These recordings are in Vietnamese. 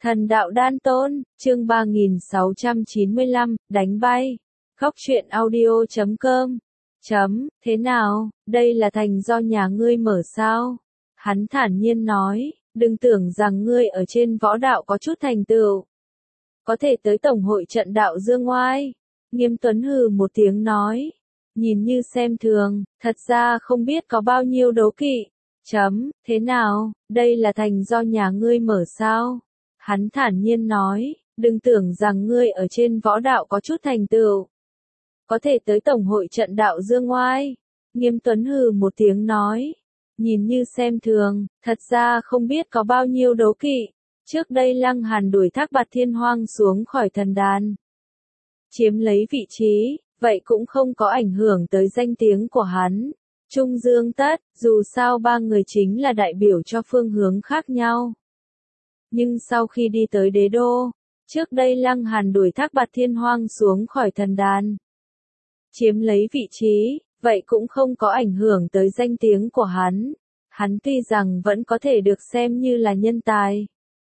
Thần đạo đan tôn, chương 3695, đánh bay. Góc truyện audio.com. Thế nào, đây là thành do nhà ngươi mở sao? Hắn thản nhiên nói, đừng tưởng rằng ngươi ở trên võ đạo có chút thành tựu. Có thể tới tổng hội trận đạo dương oai. Nghiêm Tuấn hừ một tiếng nói, nhìn như xem thường, thật ra không biết có bao nhiêu đố kỵ. Thế nào, đây là thành do nhà ngươi mở sao? Hắn thản nhiên nói, đừng tưởng rằng ngươi ở trên võ đạo có chút thành tựu. Có thể tới tổng hội trận đạo dương oai. Nghiêm Tuấn hừ một tiếng nói, nhìn như xem thường, thật ra không biết có bao nhiêu đố kỵ. Trước đây Lăng Hàn đuổi Thác Bạt Thiên Hoang xuống khỏi thần đàn, chiếm lấy vị trí, vậy cũng không có ảnh hưởng tới danh tiếng của hắn. Trung Dương Tất, dù sao ba người chính là đại biểu cho phương hướng khác nhau. Nhưng sau khi đi tới đế đô, trước đây Lăng Hàn đuổi Thác Bạt Thiên Hoang xuống khỏi thần đàn, chiếm lấy vị trí, vậy cũng không có ảnh hưởng tới danh tiếng của hắn. Hắn tuy rằng vẫn có thể được xem như là nhân tài,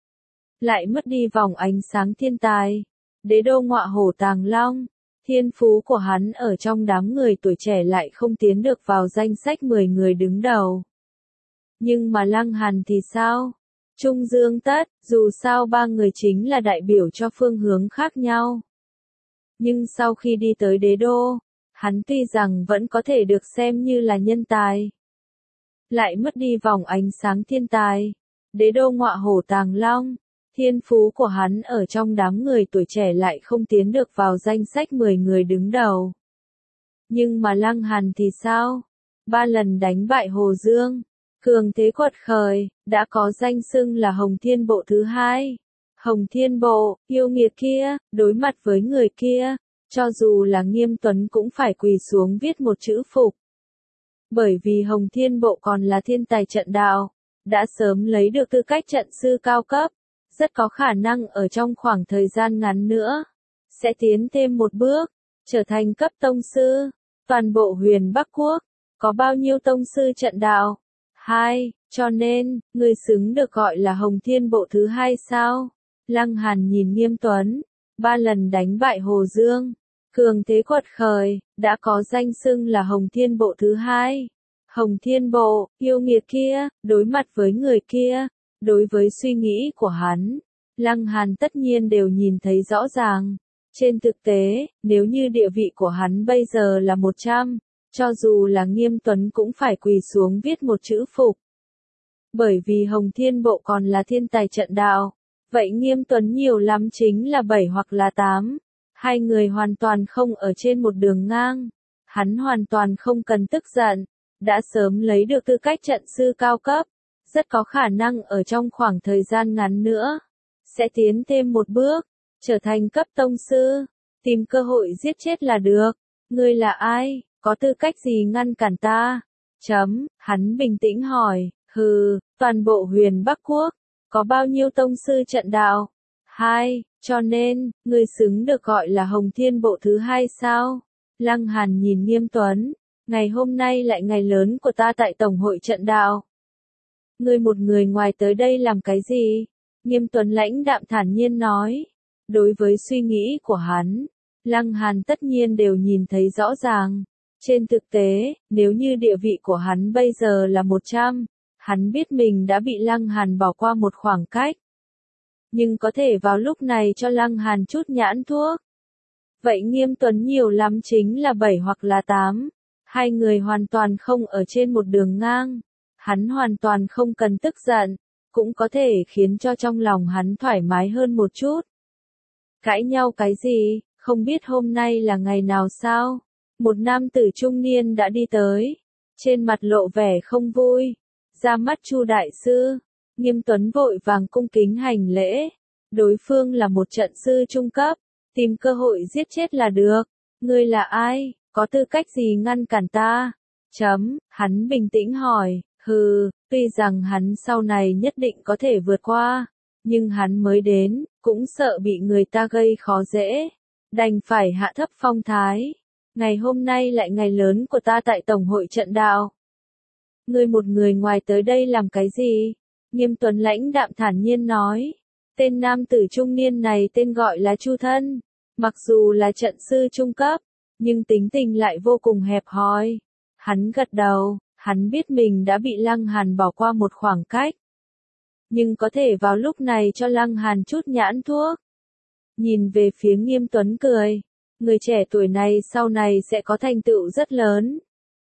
lại mất đi vòng ánh sáng thiên tài. Đế đô ngọa hổ tàng long, thiên phú của hắn ở trong đám người tuổi trẻ lại không tiến được vào danh sách 10 người đứng đầu. Nhưng mà Lăng Hàn thì sao? Trung Dương Tất, dù sao ba người chính là đại biểu cho phương hướng khác nhau. Nhưng sau khi đi tới đế đô, hắn tuy rằng vẫn có thể được xem như là nhân tài, lại mất đi vòng ánh sáng thiên tài. Đế đô ngọa hổ tàng long, thiên phú của hắn ở trong đám người tuổi trẻ lại không tiến được vào danh sách 10 người đứng đầu. Nhưng mà Lăng Hàn thì sao? 3 lần đánh bại Hồ Dương, cường thế quật khởi, đã có danh xưng là Hồng Thiên Bộ thứ 2. Hồng Thiên Bộ, yêu nghiệt kia, đối mặt với người kia, cho dù là Nghiêm Tuấn cũng phải quỳ xuống viết một chữ phục. Bởi vì Hồng Thiên Bộ còn là thiên tài trận đạo, đã sớm lấy được tư cách trận sư cao cấp, rất có khả năng ở trong khoảng thời gian ngắn nữa, sẽ tiến thêm một bước, trở thành cấp tông sư. Toàn bộ Huyền Bắc Quốc, có bao nhiêu tông sư trận đạo? 2, cho nên, người xứng được gọi là Hồng Thiên Bộ thứ 2 sao? Lăng Hàn nhìn Nghiêm Tuấn, 3 lần đánh bại Hồ Dương, cường thế quật khởi, đã có danh xưng là Hồng Thiên Bộ thứ 2. Hồng Thiên Bộ, yêu nghiệt kia, đối mặt với người kia, đối với suy nghĩ của hắn, Lăng Hàn tất nhiên đều nhìn thấy rõ ràng. Trên thực tế, nếu như địa vị của hắn bây giờ là 100, cho dù là Nghiêm Tuấn cũng phải quỳ xuống viết một chữ phục. Bởi vì Hồng Thiên Bộ còn là thiên tài trận đạo, vậy Nghiêm Tuấn nhiều lắm chính là 7 hoặc là 8. Hai người hoàn toàn không ở trên một đường ngang. Hắn hoàn toàn không cần tức giận, đã sớm lấy được tư cách trận sư cao cấp, rất có khả năng ở trong khoảng thời gian ngắn nữa, sẽ tiến thêm một bước, trở thành cấp tông sư, tìm cơ hội giết chết là được. Ngươi là ai, có tư cách gì ngăn cản ta? Hắn bình tĩnh hỏi, toàn bộ Huyền Bắc Quốc, có bao nhiêu tông sư trận đạo? 2, cho nên, ngươi xứng được gọi là Hồng Thiên Bộ thứ 2 sao? Lăng Hàn nhìn Nghiêm Tuấn, ngày hôm nay lại ngày lớn của ta tại tổng hội trận đạo. Ngươi một người ngoài tới đây làm cái gì? Nghiêm Tuấn lãnh đạm thản nhiên nói. Đối với suy nghĩ của hắn, Lăng Hàn tất nhiên đều nhìn thấy rõ ràng. Trên thực tế, nếu như địa vị của hắn bây giờ là 100, hắn biết mình đã bị Lăng Hàn bỏ qua một khoảng cách. Nhưng có thể vào lúc này cho Lăng Hàn chút nhãn thuốc. Vậy Nghiêm Tuấn nhiều lắm chính là 7 hoặc là 8. Hai người hoàn toàn không ở trên một đường ngang. Hắn hoàn toàn không cần tức giận, cũng có thể khiến cho trong lòng hắn thoải mái hơn một chút. Cãi nhau cái gì, không biết hôm nay là ngày nào sao? Một nam tử trung niên đã đi tới, trên mặt lộ vẻ không vui. Ra mắt Chu đại sư. Nghiêm Tuấn vội vàng cung kính hành lễ. Đối phương là một trận sư trung cấp, tìm cơ hội giết chết là được. Ngươi là ai, có tư cách gì ngăn cản ta? Hắn bình tĩnh hỏi, tuy rằng hắn sau này nhất định có thể vượt qua, nhưng hắn mới đến, cũng sợ bị người ta gây khó dễ, đành phải hạ thấp phong thái. Ngày hôm nay lại ngày lớn của ta tại tổng hội trận đạo. Ngươi một người ngoài tới đây làm cái gì? Nghiêm Tuấn lãnh đạm thản nhiên nói. Tên nam tử trung niên này tên gọi là Chu Thân. Mặc dù là trận sư trung cấp, nhưng tính tình lại vô cùng hẹp hòi. Hắn gật đầu, hắn biết mình đã bị Lăng Hàn bỏ qua một khoảng cách. Nhưng có thể vào lúc này cho Lăng Hàn chút nhãn thuốc. Nhìn về phía Nghiêm Tuấn cười. Người trẻ tuổi này sau này sẽ có thành tựu rất lớn.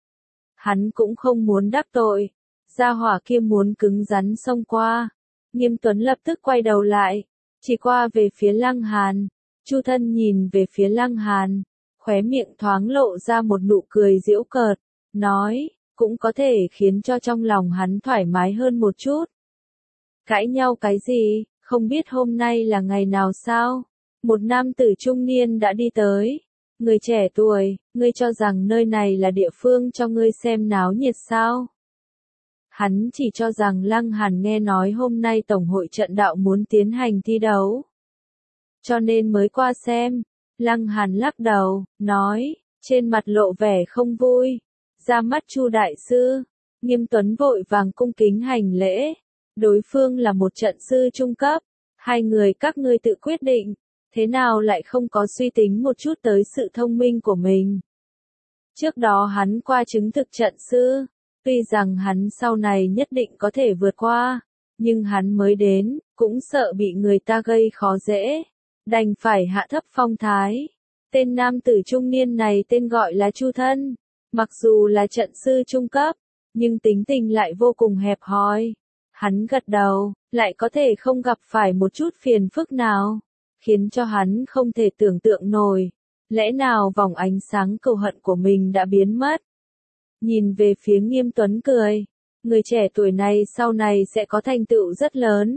Hắn cũng không muốn đắc tội. Gia hỏa kia muốn cứng rắn xông qua. Nghiêm Tuấn lập tức quay đầu lại. Chỉ qua về phía Lăng Hàn. Chu Thân nhìn về phía Lăng Hàn. Khóe miệng thoáng lộ ra một nụ cười giễu cợt. Nói, cũng có thể khiến cho trong lòng hắn thoải mái hơn một chút. Cãi nhau cái gì, không biết hôm nay là ngày nào sao? Một nam tử trung niên đã đi tới. Người trẻ tuổi, ngươi cho rằng nơi này là địa phương cho ngươi xem náo nhiệt sao? Hắn chỉ cho rằng Lăng Hàn nghe nói hôm nay Tổng hội trận đạo muốn tiến hành thi đấu. Cho nên mới qua xem. Lăng Hàn lắc đầu, nói, trên mặt lộ vẻ không vui. Ra mắt Chu đại sư. Nghiêm Tuấn vội vàng cung kính hành lễ. Đối phương là một trận sư trung cấp. Hai người các ngươi tự quyết định. Thế nào lại không có suy tính một chút tới sự thông minh của mình. Trước đó hắn qua chứng thực trận sư. Tuy rằng hắn sau này nhất định có thể vượt qua. Nhưng hắn mới đến, cũng sợ bị người ta gây khó dễ. Đành phải hạ thấp phong thái. Tên nam tử trung niên này tên gọi là Chu Thân. Mặc dù là trận sư trung cấp, nhưng tính tình lại vô cùng hẹp hòi. Hắn gật đầu, lại có thể không gặp phải một chút phiền phức nào, khiến cho hắn không thể tưởng tượng nổi. Lẽ nào vòng ánh sáng cừu hận của mình đã biến mất? Nhìn về phía Nghiêm Tuấn cười, người trẻ tuổi này sau này sẽ có thành tựu rất lớn.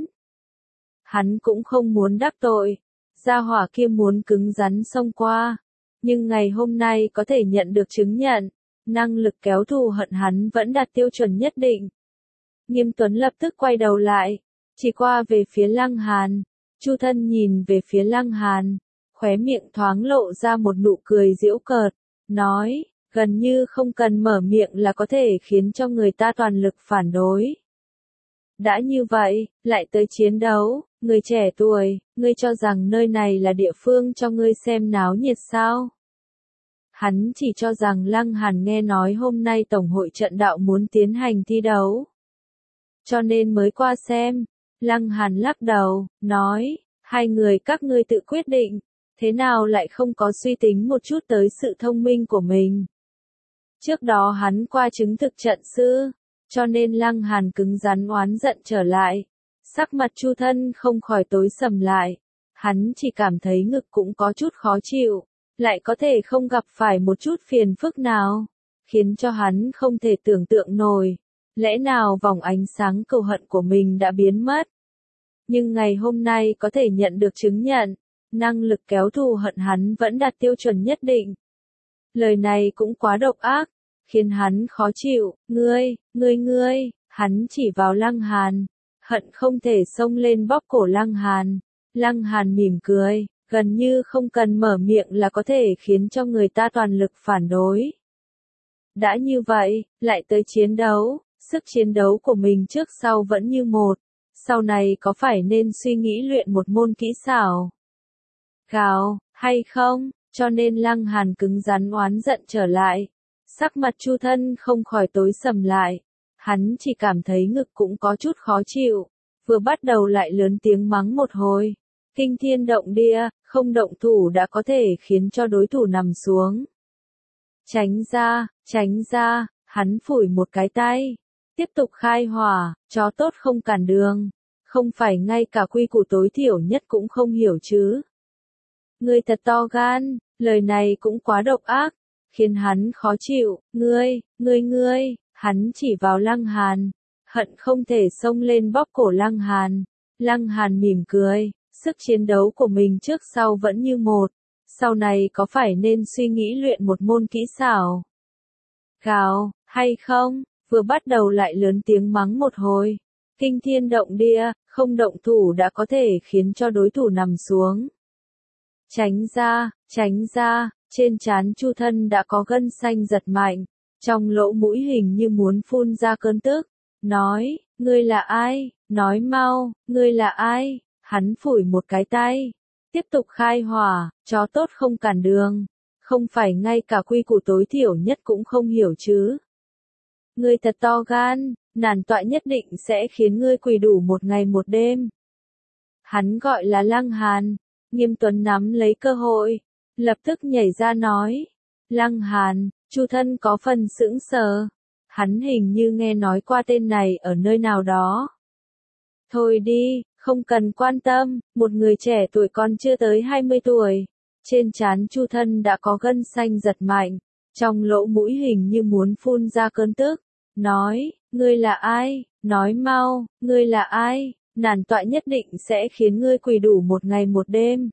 Hắn cũng không muốn đắc tội, gia hỏa kia muốn cứng rắn xông qua, nhưng ngày hôm nay có thể nhận được chứng nhận, năng lực kéo thù hận hắn vẫn đạt tiêu chuẩn nhất định. Nghiêm Tuấn lập tức quay đầu lại, chỉ qua về phía Lăng Hàn. Chu Thân nhìn về phía Lăng Hàn, khóe miệng thoáng lộ ra một nụ cười giễu cợt, nói, gần như không cần mở miệng là có thể khiến cho người ta toàn lực phản đối. Đã như vậy, lại tới chiến đấu, người trẻ tuổi, ngươi cho rằng nơi này là địa phương cho ngươi xem náo nhiệt sao? Hắn chỉ cho rằng Lăng Hàn nghe nói hôm nay Tổng hội trận đạo muốn tiến hành thi đấu. Cho nên mới qua xem. Lăng Hàn lắc đầu, nói, hai người các ngươi tự quyết định, thế nào lại không có suy tính một chút tới sự thông minh của mình. Trước đó hắn qua chứng thực trận sư, cho nên Lăng Hàn cứng rắn oán giận trở lại. Sắc mặt Chu Thân không khỏi tối sầm lại, hắn chỉ cảm thấy ngực cũng có chút khó chịu, lại có thể không gặp phải một chút phiền phức nào, khiến cho hắn không thể tưởng tượng nổi. Lẽ nào vòng ánh sáng cừu hận của mình đã biến mất? Nhưng ngày hôm nay có thể nhận được chứng nhận, năng lực kéo thù hận hắn vẫn đạt tiêu chuẩn nhất định. Lời này cũng quá độc ác, khiến hắn khó chịu. Ngươi, hắn chỉ vào Lăng Hàn, hận không thể xông lên bóp cổ Lăng Hàn. Lăng Hàn mỉm cười, gần như không cần mở miệng là có thể khiến cho người ta toàn lực phản đối. Đã như vậy, lại tới chiến đấu. Sức chiến đấu của mình trước sau vẫn như một, sau này có phải nên suy nghĩ luyện một môn kỹ xảo gào, hay không? Cho nên Lăng Hàn cứng rắn oán giận trở lại. Sắc mặt Chu Thân không khỏi tối sầm lại, hắn chỉ cảm thấy ngực cũng có chút khó chịu, vừa bắt đầu lại lớn tiếng mắng một hồi. Kinh thiên động địa, không động thủ đã có thể khiến cho đối thủ nằm xuống. Tránh ra, hắn phủi một cái tay. Tiếp tục khai hỏa, chó tốt không cản đường. Không phải ngay cả quy củ tối thiểu nhất cũng không hiểu chứ. Ngươi thật to gan, lời này cũng quá độc ác, khiến hắn khó chịu. Ngươi, hắn chỉ vào Lăng Hàn, hận không thể xông lên bóp cổ Lăng Hàn. Lăng Hàn mỉm cười, sức chiến đấu của mình trước sau vẫn như một, sau này có phải nên suy nghĩ luyện một môn kỹ xảo gào, hay không? Vừa bắt đầu lại lớn tiếng mắng một hồi. Kinh thiên động địa, không động thủ đã có thể khiến cho đối thủ nằm xuống. Tránh ra, trên trán Chu Thân đã có gân xanh giật mạnh, trong lỗ mũi hình như muốn phun ra cơn tức. Nói, ngươi là ai? Nói mau, ngươi là ai? Hắn phủi một cái tay, tiếp tục khai hỏa, chó tốt không cản đường, không phải ngay cả quy củ tối thiểu nhất cũng không hiểu chứ. Ngươi thật to gan, nàn tọa nhất định sẽ khiến ngươi quỳ đủ một ngày một đêm. Hắn gọi là Lăng Hàn, Nghiêm Tuấn nắm lấy cơ hội, lập tức nhảy ra nói. Lăng Hàn, Chu thân có phần sững sờ. Hắn hình như nghe nói qua tên này ở nơi nào đó. Thôi đi, không cần quan tâm, một người trẻ tuổi còn chưa tới 20 tuổi. Trên trán Chu thân đã có gân xanh giật mạnh, trong lỗ mũi hình như muốn phun ra cơn tức. Nói, ngươi là ai? Nói mau, ngươi là ai? Nàn tọa nhất định sẽ khiến ngươi quỳ đủ một ngày một đêm.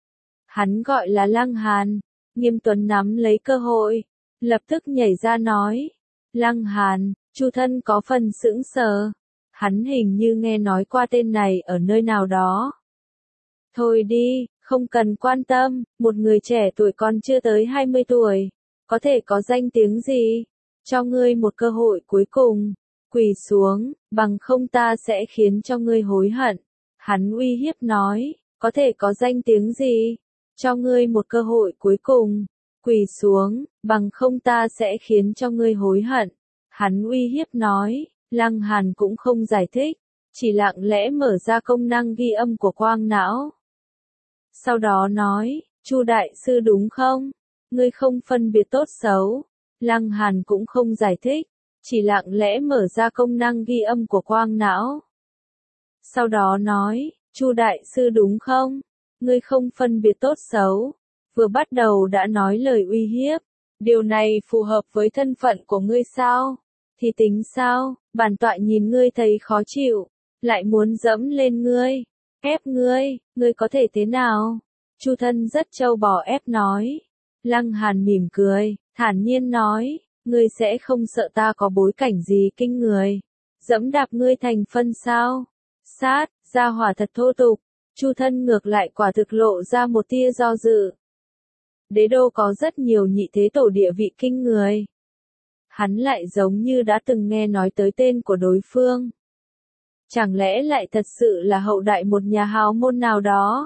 Hắn gọi là Lăng Hàn, Nghiêm Tuấn nắm lấy cơ hội, lập tức nhảy ra nói. Lăng Hàn, Chu thân có phần sững sờ. Hắn hình như nghe nói qua tên này ở nơi nào đó. Thôi đi, không cần quan tâm, một người trẻ tuổi còn chưa tới 20 tuổi, có thể có danh tiếng gì? Cho ngươi một cơ hội cuối cùng, quỳ xuống, bằng không ta sẽ khiến cho ngươi hối hận. Hắn uy hiếp nói, có thể có danh tiếng gì? Cho ngươi một cơ hội cuối cùng, quỳ xuống, bằng không ta sẽ khiến cho ngươi hối hận. Hắn uy hiếp nói, Lăng Hàn cũng không giải thích, chỉ lặng lẽ mở ra công năng ghi âm của quang não. Sau đó nói, Chu đại sư đúng không? Ngươi không phân biệt tốt xấu. Lăng Hàn cũng không giải thích, chỉ lặng lẽ mở ra công năng ghi âm của quang não. Sau đó nói, Chu đại sư đúng không? Ngươi không phân biệt tốt xấu. Vừa bắt đầu đã nói lời uy hiếp. Điều này phù hợp với thân phận của ngươi sao? Thì tính sao? Bản tọa nhìn ngươi thấy khó chịu, lại muốn dẫm lên ngươi, ép ngươi, ngươi có thể thế nào? Chu thân rất trâu bò ép nói. Lăng Hàn mỉm cười, thản nhiên nói, ngươi sẽ không sợ ta có bối cảnh gì kinh người, dẫm đạp ngươi thành phân sao? Sát, gia hỏa thật thô tục. Chu thân ngược lại quả thực lộ ra một tia do dự. Đế đô có rất nhiều nhị thế tổ địa vị kinh người. Hắn lại giống như đã từng nghe nói tới tên của đối phương. Chẳng lẽ lại thật sự là hậu đại một nhà hào môn nào đó?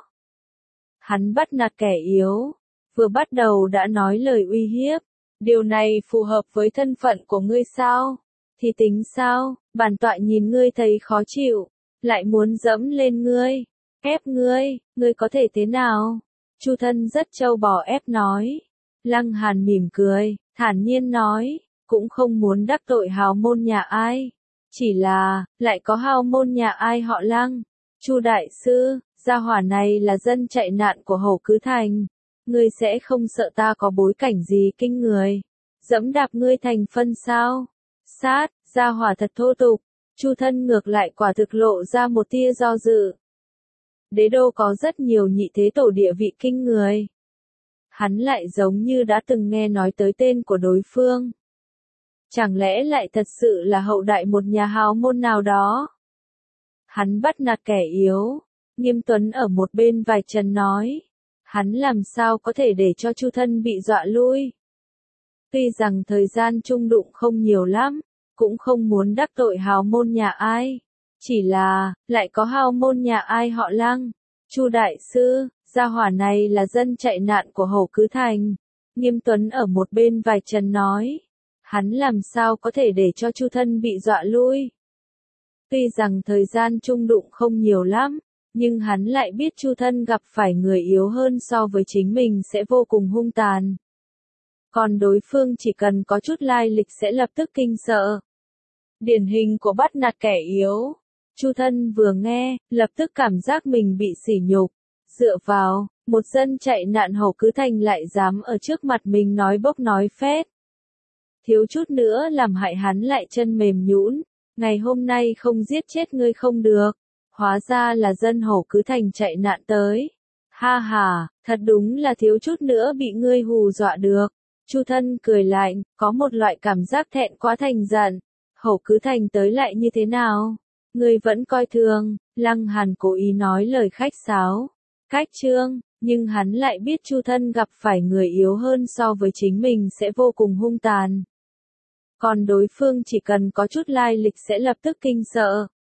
Hắn bắt nạt kẻ yếu, vừa bắt đầu đã nói lời uy hiếp. Điều này phù hợp với thân phận của ngươi sao? Thì tính sao? Bản tọa nhìn ngươi thấy khó chịu, lại muốn dẫm lên ngươi, ép ngươi, ngươi có thể thế nào? Chu thân rất trâu bò ép nói. Lăng Hàn mỉm cười, thản nhiên nói, cũng không muốn đắc tội hào môn nhà ai. Chỉ là, lại có hào môn nhà ai họ Lăng. Chu đại sư, gia hỏa này là dân chạy nạn của Hổ Cứ Thành. Ngươi sẽ không sợ ta có bối cảnh gì kinh người, dẫm đạp ngươi thành phân sao? Sát, gia hỏa thật thô tục. Chu thân ngược lại quả thực lộ ra một tia do dự. Đế đô có rất nhiều nhị thế tổ địa vị kinh người. Hắn lại giống như đã từng nghe nói tới tên của đối phương. Chẳng lẽ lại thật sự là hậu đại một nhà hào môn nào đó? Hắn bắt nạt kẻ yếu. Nghiêm Tuấn ở một bên vài trần nói. Hắn làm sao có thể để cho Chu thân bị dọa lui? Tuy rằng thời gian chung đụng không nhiều lắm, cũng không muốn đắc tội hào môn nhà ai. Chỉ là, lại có hào môn nhà ai họ Lăng. Chu đại sư, gia hỏa này là dân chạy nạn của Hổ Cứ Thành. Nghiêm Tuấn ở một bên vài trần nói. Hắn làm sao có thể để cho Chu thân bị dọa lui? Tuy rằng thời gian chung đụng không nhiều lắm, nhưng hắn lại biết Chu thân gặp phải người yếu hơn so với chính mình sẽ vô cùng hung tàn. Còn đối phương chỉ cần có chút lai lịch sẽ lập tức kinh sợ. Điển hình của bắt nạt kẻ yếu. Chu thân vừa nghe, lập tức cảm giác mình bị sỉ nhục. Dựa vào, một dân chạy nạn Hổ Cứ Thành lại dám ở trước mặt mình nói bốc nói phét. Thiếu chút nữa làm hại hắn lại chân mềm nhũn. Ngày hôm nay không giết chết ngươi không được. Hóa ra là dân Hổ Cứ Thành chạy nạn tới. Ha ha, thật đúng là thiếu chút nữa bị ngươi hù dọa được. Chu thân cười lạnh, có một loại cảm giác thẹn quá thành giận. Hổ Cứ Thành tới lại như thế nào? Ngươi vẫn coi thường. Lăng Hàn cố ý nói lời khách sáo, cách trương, nhưng hắn lại biết Chu thân gặp phải người yếu hơn so với chính mình sẽ vô cùng hung tàn. Còn đối phương chỉ cần có chút lai lịch sẽ lập tức kinh sợ.